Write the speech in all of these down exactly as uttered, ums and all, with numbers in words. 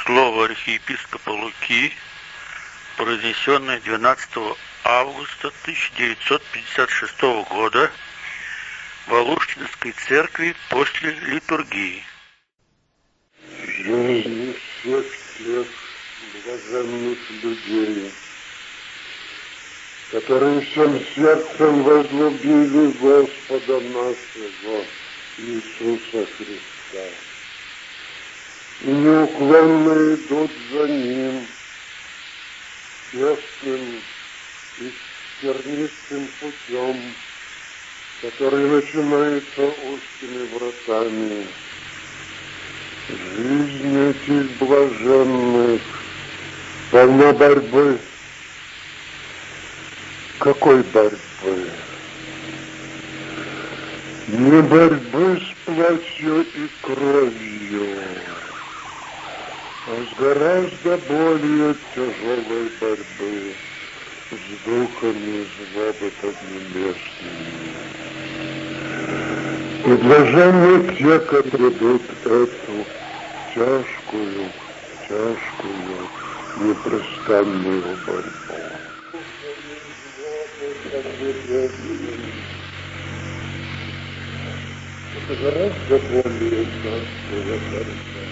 Слово архиепископа Луки, произнесенное двенадцатого августа тысяча девятьсот пятьдесят шестого года в Алушкинской церкви после литургии. Жизнь всех тех блаженных людей, которые всем сердцем возлюбили Господа нашего Иисуса Христа и неуклонно идут за Ним честным и тернистым путем, который начинается узкими вратами. Жизнь этих блаженных полна борьбы. Какой борьбы? Не борьбы с плотью и кровью, а с гораздо более тяжелой борьбы с духами злобы поднебесными. И блаженны те, которые идут эту тяжкую, тяжкую, непрестанную борьбу. Это гораздо более тяжкая борьба.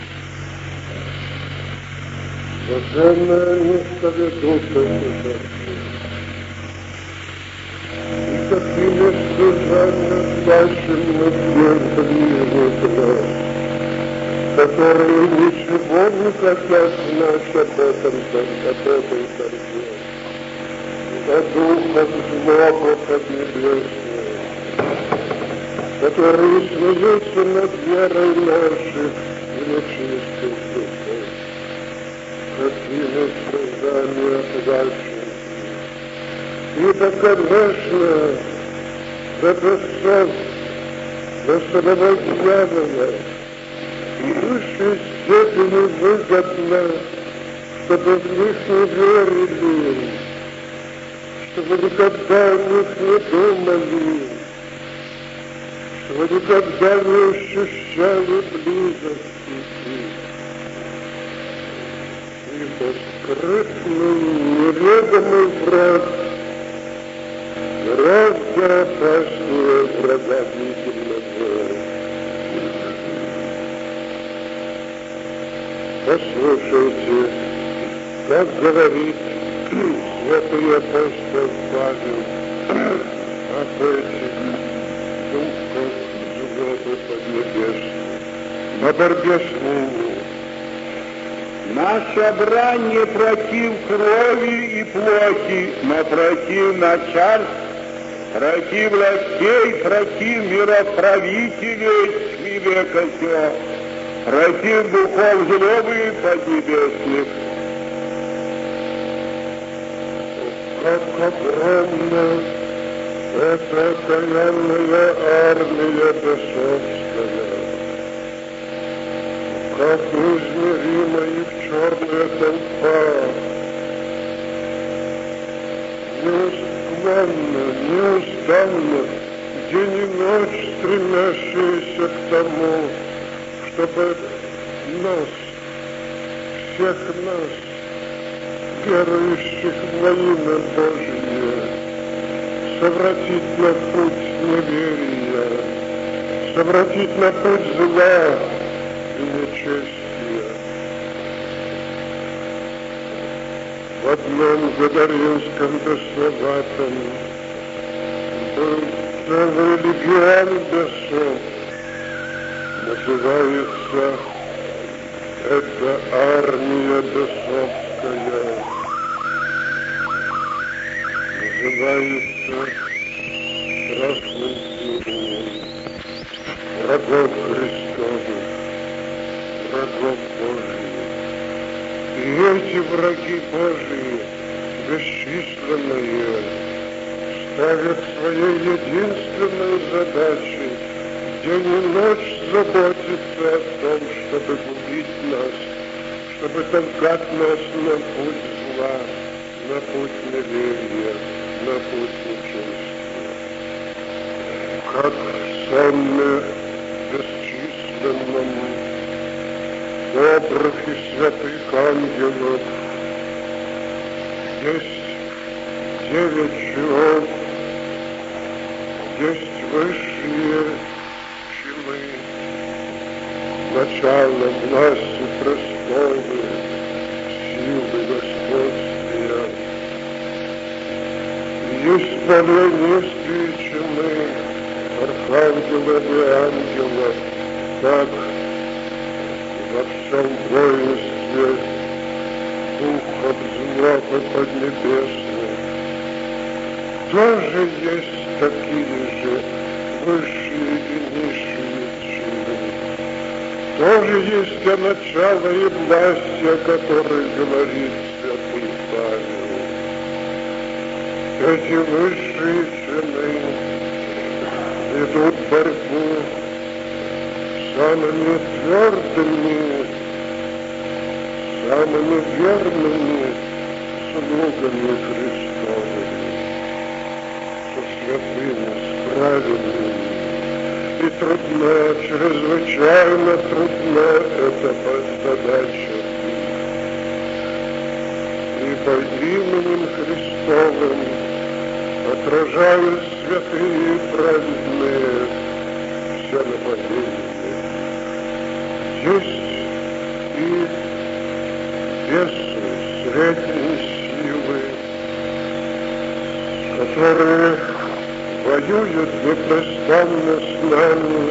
Блаженные они, что ведут эту борьбу. И какими слезами плачем мы верхние глаз, которые ничего не хотят знать об этом, об этой борьбе, о духах злобы поднебесной, которые смеются над верой наших и нечистых духов. Какими слезами плачем. Ибо, конечно, это сон для самого дьявола в высшей степени выгодно, чтобы в них не верили, чтобы никогда о них не думали, чтобы никогда не ощущали близости их. Ибо скрытный, неведомый враг гораздо опаснее врага видимого. Послушайте, как говорит святой апостол Павел об этих духах злобы поднебесной, на борьбе с ними. Наша брань не против крови и плоти, но против начальств, против властей, против мироправителей тьмы века сего, против духов злобы поднебесных. Как огромна эта окаянная армия бесовская, как неизмеримо их черная толпа, неустанно, неустанно, день и ночь стремящиеся к тому, чтобы нас, всех нас, верующих во имя Божие, совратить на путь неверия, совратить на путь зла и нечестия. В одном Гадаринском бесоватом был целый легион бесов. Называется это армия бесовская. Называется страшным именем врагов Христовых, врагов Божьих. И эти враги Божьи, бесчисленные, ставят своей единственной задачей день и ночь заботиться о том, чтобы губить нас, чтобы толкать нас на путь зла, на путь неверия, на путь нечестия. Как в сонме бесчисленном добрых и святых ангелов, есть девять жиров, есть высшие чины, начало власти престолы, силы господствия. Есть более низкие чины архангелов и ангелов, так во всем воинстве духов злоб и поднебесных. Тоже есть такие же высшие и низшие чины. Тоже есть о начало и власти, о которой говорит святый Павел. Эти высшие чины ведут борьбу с самыми твердыми, самыми верными слугами Христовыми, со святыми, с праведными. И трудна, чрезвычайно трудна эта задача. Ибо именем Христовым отражают святые и праведные все нападения. Есть и бесы средней силы, которые воюют непрестанно с нами,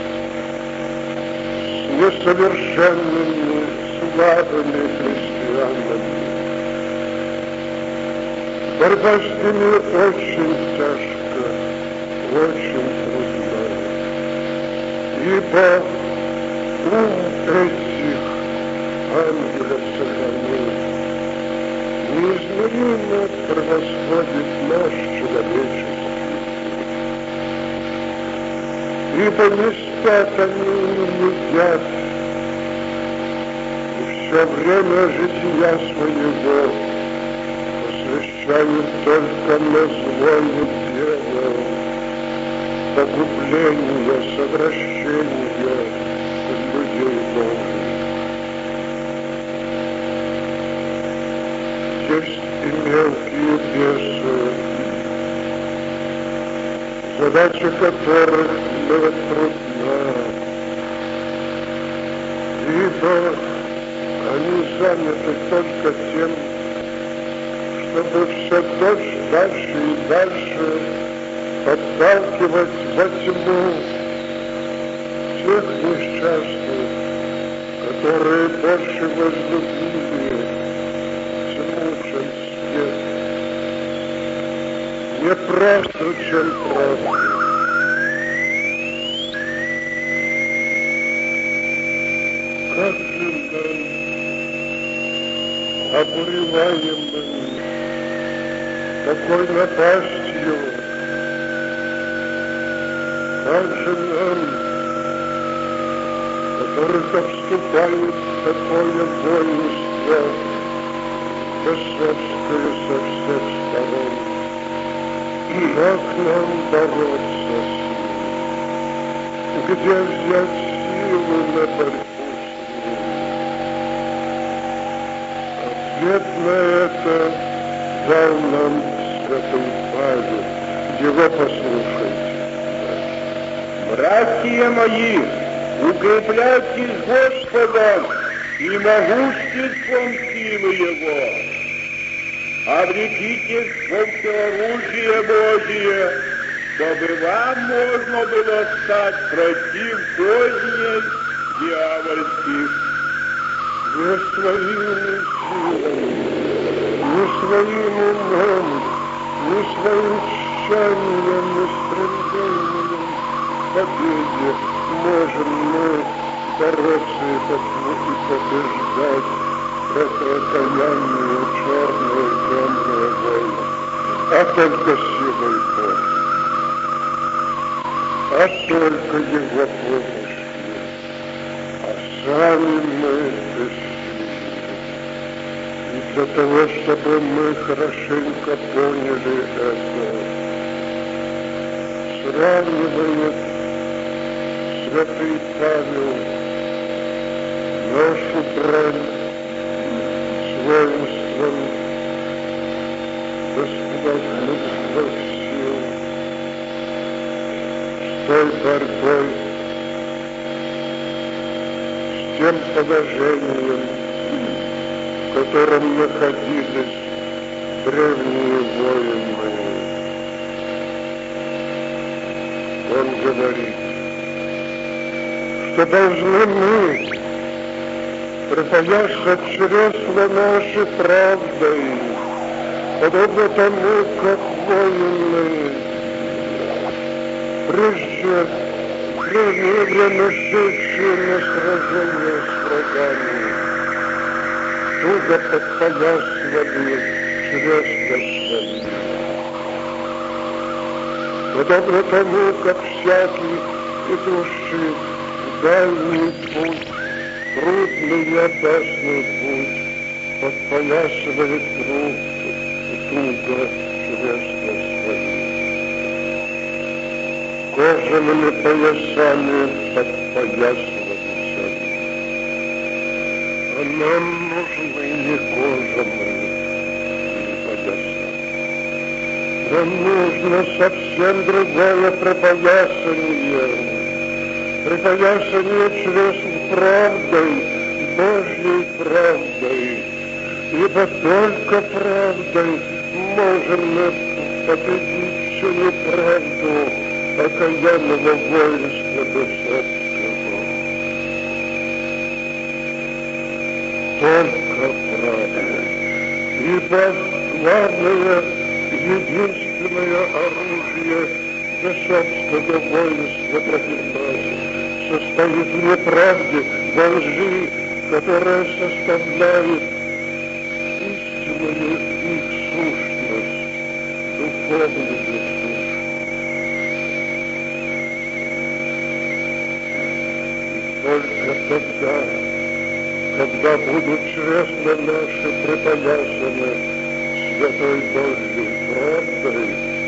с несовершенными, слабыми христианами. Борьба с ними очень тяжка, очень трудна, ибо ум этих ангелов сатаны неизмеримо превосходит наш человеческий. Ибо не спят они и не едят, и все время жития своего посвящают только на злое дело, погубление, совращение людей Божьих. Есть и мелкие бесы, задача которых была трудна, ибо они заняты только тем, чтобы все дальше, дальше и дальше подталкивать во тьму тех несчастных, которые больше возлюбили тьму, чем свет, неправду, чем правду. Как же нам, обуреваемым такой напастью, как же нам, которых обступает такое воинство, бесовское со всех сторон, как нам бороться с ним? Где взять силу на борьбу? Ответ на это дал нам святой Павел. Его послушайте. Братья мои, укрепляйтесь Господом и могуществом силы Его. Облекитесь во всеоружие Божие, чтобы вам можно было стать против поздней дьявольских. Не своими силами, не своим умом, не своим тщанием, не стремлением к победе можем мы бороться и побеждать это окаянное, черное, темное война, а только силой Божьей, а только Его помощью. Сами мы бессильны. И для того, чтобы мы хорошенько поняли это, сравнивает святый Павел нашу брань с воинством бесплотных злых сил, с той борьбой, с тем положением, в котором находились древние воины. Он говорит, что должны мы припаяться чресла нашей правдой, подобно тому, как воины прежде в древнее время шедшие на сражение с врагами, туго подпоясывали чресла свои. Подобно тому, как всякий, идущий в дальний путь, трудный и опасный путь, подпоясывает труд туго чресла свои. Кожаными поясами подпоясывались они. А нам нужны не кожаные пояса. Нам нужно совсем другое припоясание. Припоясание чресл правдой, Божьей правдой. Ибо только правдой можем мы победить всю неправду окаянного воинства бесовского. Только правдой. Ибо главное, единственное оружие бесовского воинства против нас состоит в неправде, во лжи, которая составляет истинную их сущность, духовную сущность. Только тогда, когда будут чресла наши припоясаны святой Божьей правдой,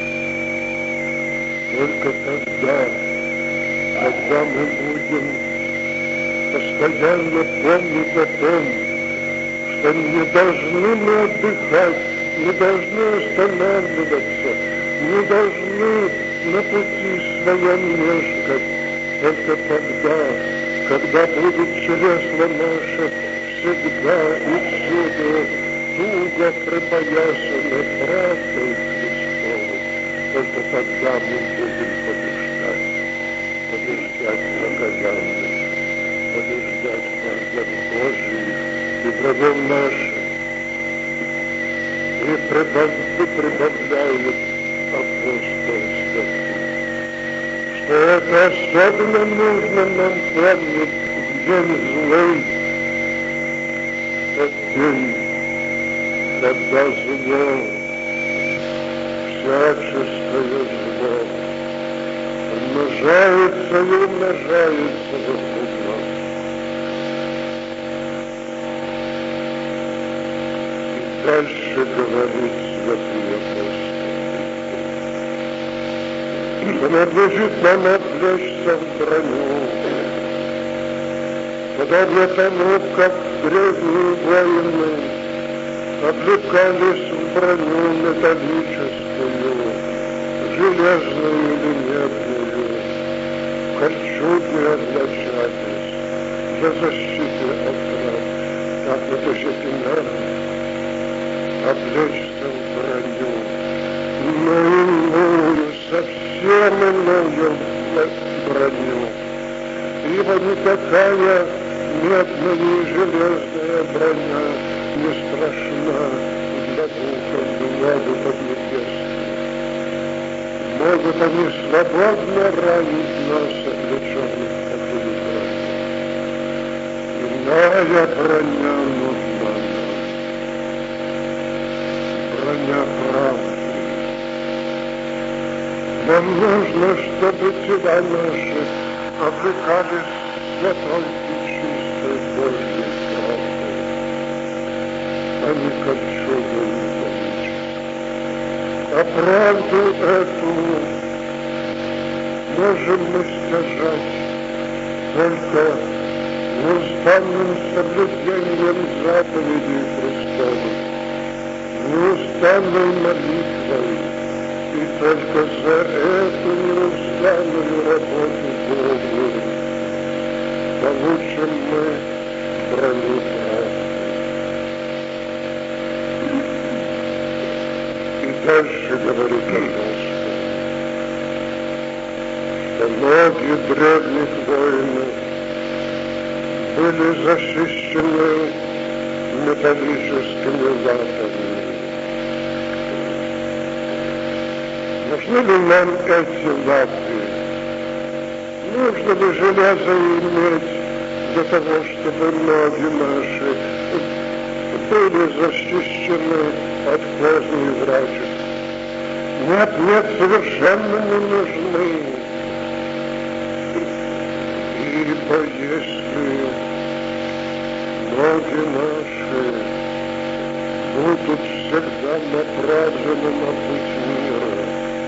только тогда, когда мы будем постоянно помнить о том, что не должны мы отдыхать, не должны останавливаться, не должны на пути своем мешкать, только тогда, когда будут чресла наши всегда и всюду туго припоясаны правдой Христовой, только тогда мы будем побеждать, побеждать окаянных, побеждать врагов Божьих и врагов наших. И прибавляет апостол Святый, что это особенно нужно нам помнить в день злой, тот день, когда зло, всяческое зло, умножается и умножается вокруг нас. И дальше говорит Святый Апостол, что надлежит нам облечься в броню, подобно тому, как древние воины облекались в броню металлическую, железную или медную, в кольчуге облачались для защиты от враг. Так надлежит и нам облечься в броню, но иную, совсем иную броню, ибо никакая медная и железная броня не страшна для духов Бога поднебесных. Могут они свободно ранить нас, облеченных такими бронями. Иная броня нужна нам. Броня правды. Нам нужно, чтобы тела наши облекались святой и чистой Божьей правдой, а не кольчугой металлической. А правду эту можем мы стяжать только неустанным соблюдением заповедей Христовых, неустанной молитвой, и только за эту неустанную работу Богу получим мы броню правды. И дальше говорит Господь, что ноги древних воинов были защищены металлическими латами. Нужны ли нам эти латы? Нужно ли железо иметь для того, чтобы ноги наши были защищены от козни и врачеств? Нет, нет, совершенно не нужны. Ибо если ноги наши будут всегда направлены на путь мира,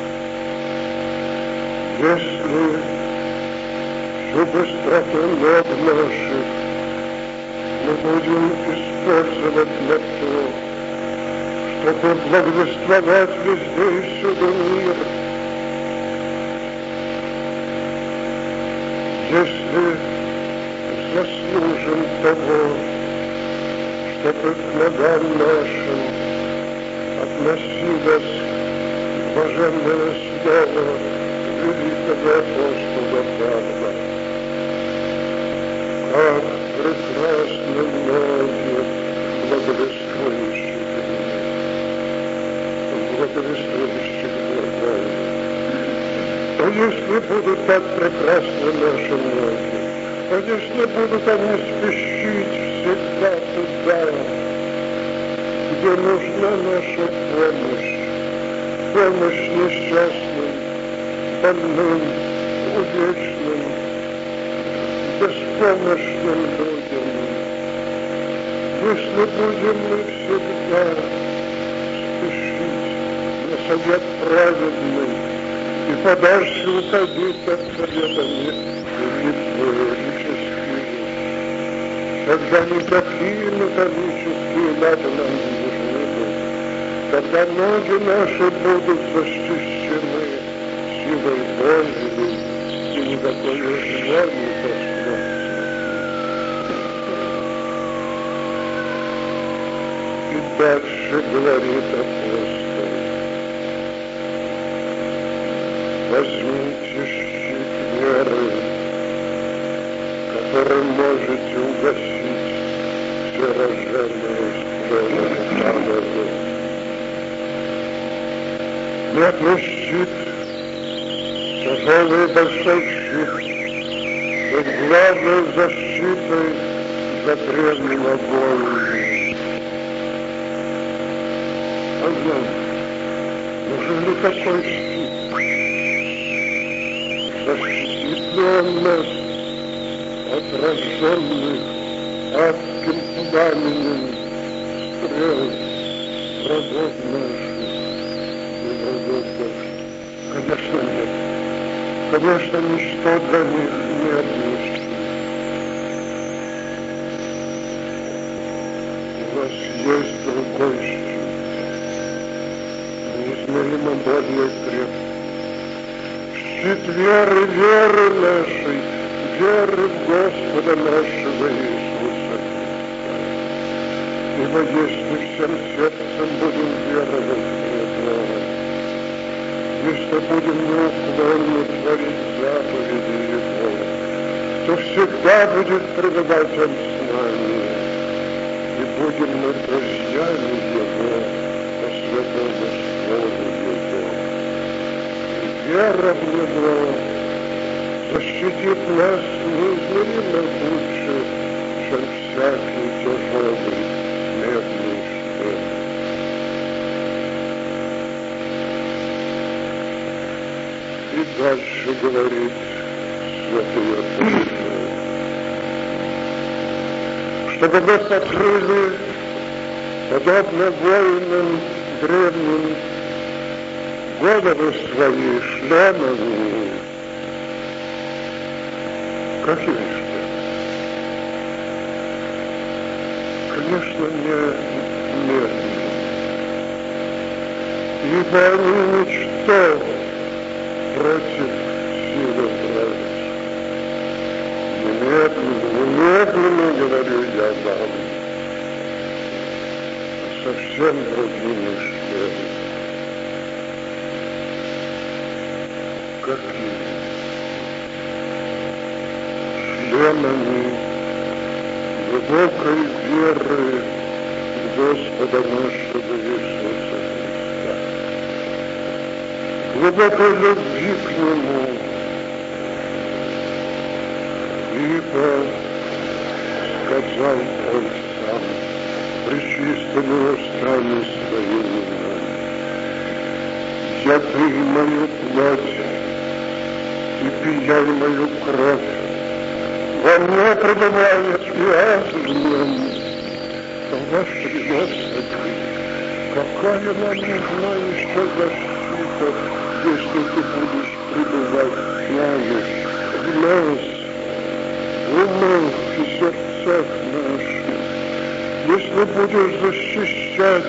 если всю быстроту ног наших мы будем использовать для того, чтобы благовествовать везде и всюду мир, если заслужим того, чтобы к ногам нашим относилось блаженное слово великого апостола Павла. Как прекрасны ноги благовествующих благовествующих Бога. А если будут так прекрасны наши ноги, а если будут они спешить всегда туда, где нужна наша помощь, помощь несчастным, больным, увечным, беспомощным людям. Если будем мы всегда спешить на совет праведный и подальше уходить от советами металлические, когда никакие металлические латы нам не нужны будут, когда ноги наши будут защищены силой Божией, и никакой зла не коснется. И дальше говорит апостол: возьмите щит веры, которым можете угасить все рожденные стороны камеры. Нет, не щит, тяжелый большой щит, быть главной защитой за древним огонь. А нам нужен ли такой щит? Защитит ли он нас от рожденных адским пламенем стрел врагов наших и врагов Божьих? Конечно, нет. Конечно, ничто для них не обнищит. У нас есть другой щит, неизмеримо более крепкий. Щит веры, веры нашей, веры в Господа нашего Иисуса Христа. Ибо если всем сердцем будем веровать в Него, если будем неуклонно творить заповеди Его, то всегда будет пребывать Он с нами, и будем мы друзьями Его по святому слову Его. И вера в Него защитит нас неизмеримо лучше, чем всякий тяжелый медный шлем. И дальше говорит святый апостол, чтобы мы покрыли, подобно воинам древним, головы свои шлемами. Какие шлемы? конечно, не медленно, ибо они ничто против силы здравия. Немедленно, немедленно, говорю я вам, совсем другими шлемами. Какими? Шлемами глубокой веры в Господа нашего Иисуса Христа, глубокой любви к Нему, ибо сказал Он сам пречистыми устами своими: «Яды мою плоть и пияй мою кровь, во мне пребывает связанным, а ваши Господи, какая нам нужна еще защита, если ты будешь пребывать с нами, в нас, в умах и сердцах наших, если будешь защищать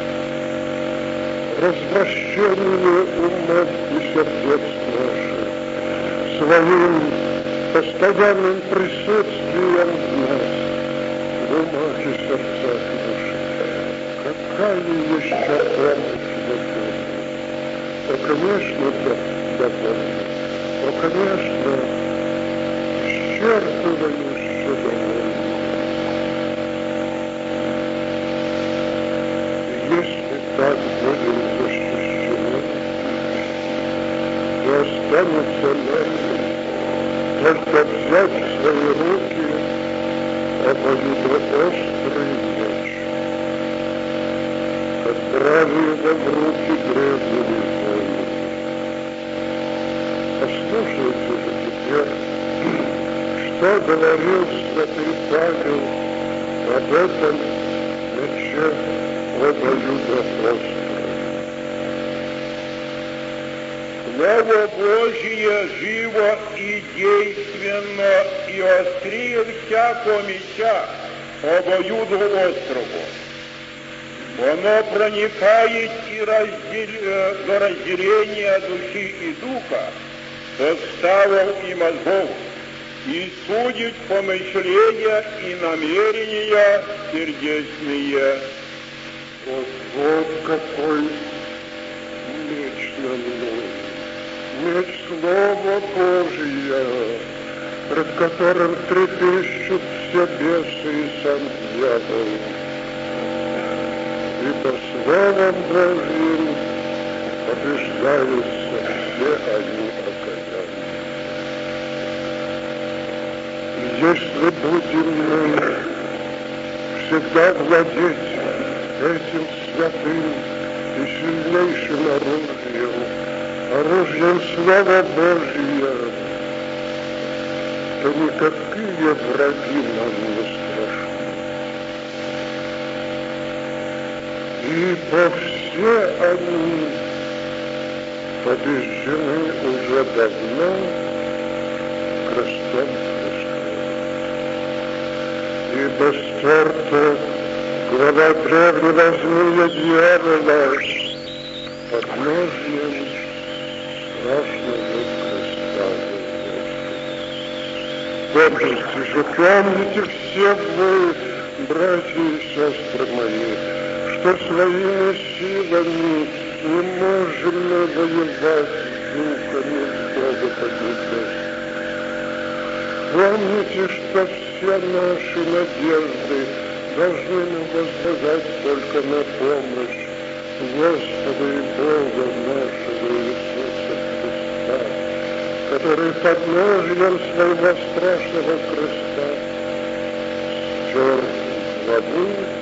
развращение умов и сердец наших своим постоянным присутствием в нас, в умах и сердцах наших. Какая еще помощь допомнит? О, конечно, допомнит. О, конечно, исчерпывающе довольно. Если так будем защищены, то останется нам только взять в свои руки обоюдоострый меч, отправив его в руки древнего воина. Послушайте же теперь, что говорил святый Павел об этом мече обоюдоострый. Слово Божие живо и действенно, и острее всякого меча обоюдоострого. Оно проникает и раздел... до разделения души и духа, составов и мозгов, и судит помышления и намерения сердечные. Вот, вот какой меч на мной. Меч Слова Божия, пред которым трепещут все бесы и сам дьявол. Ибо Словом Божьим побеждаются все они окаянные. И если будем мы всегда владеть этим святым и сильнейшим оружием, оружием Слова Божия, то никакие враги нам не страшны. Ибо все они побеждены уже давно крестом Христовым. Ибо стерта глава древнего змея дьявола подножием страшного креста. Помните же, помните все вы, братья и сестры мои, что своими силами не можем мы воевать с духами Бога побеждать. Помните, что все наши надежды должны мы возлагать только на помощь Господа и Бога нашего Иисуса Христа, который под ножьем своего страшного креста стер главу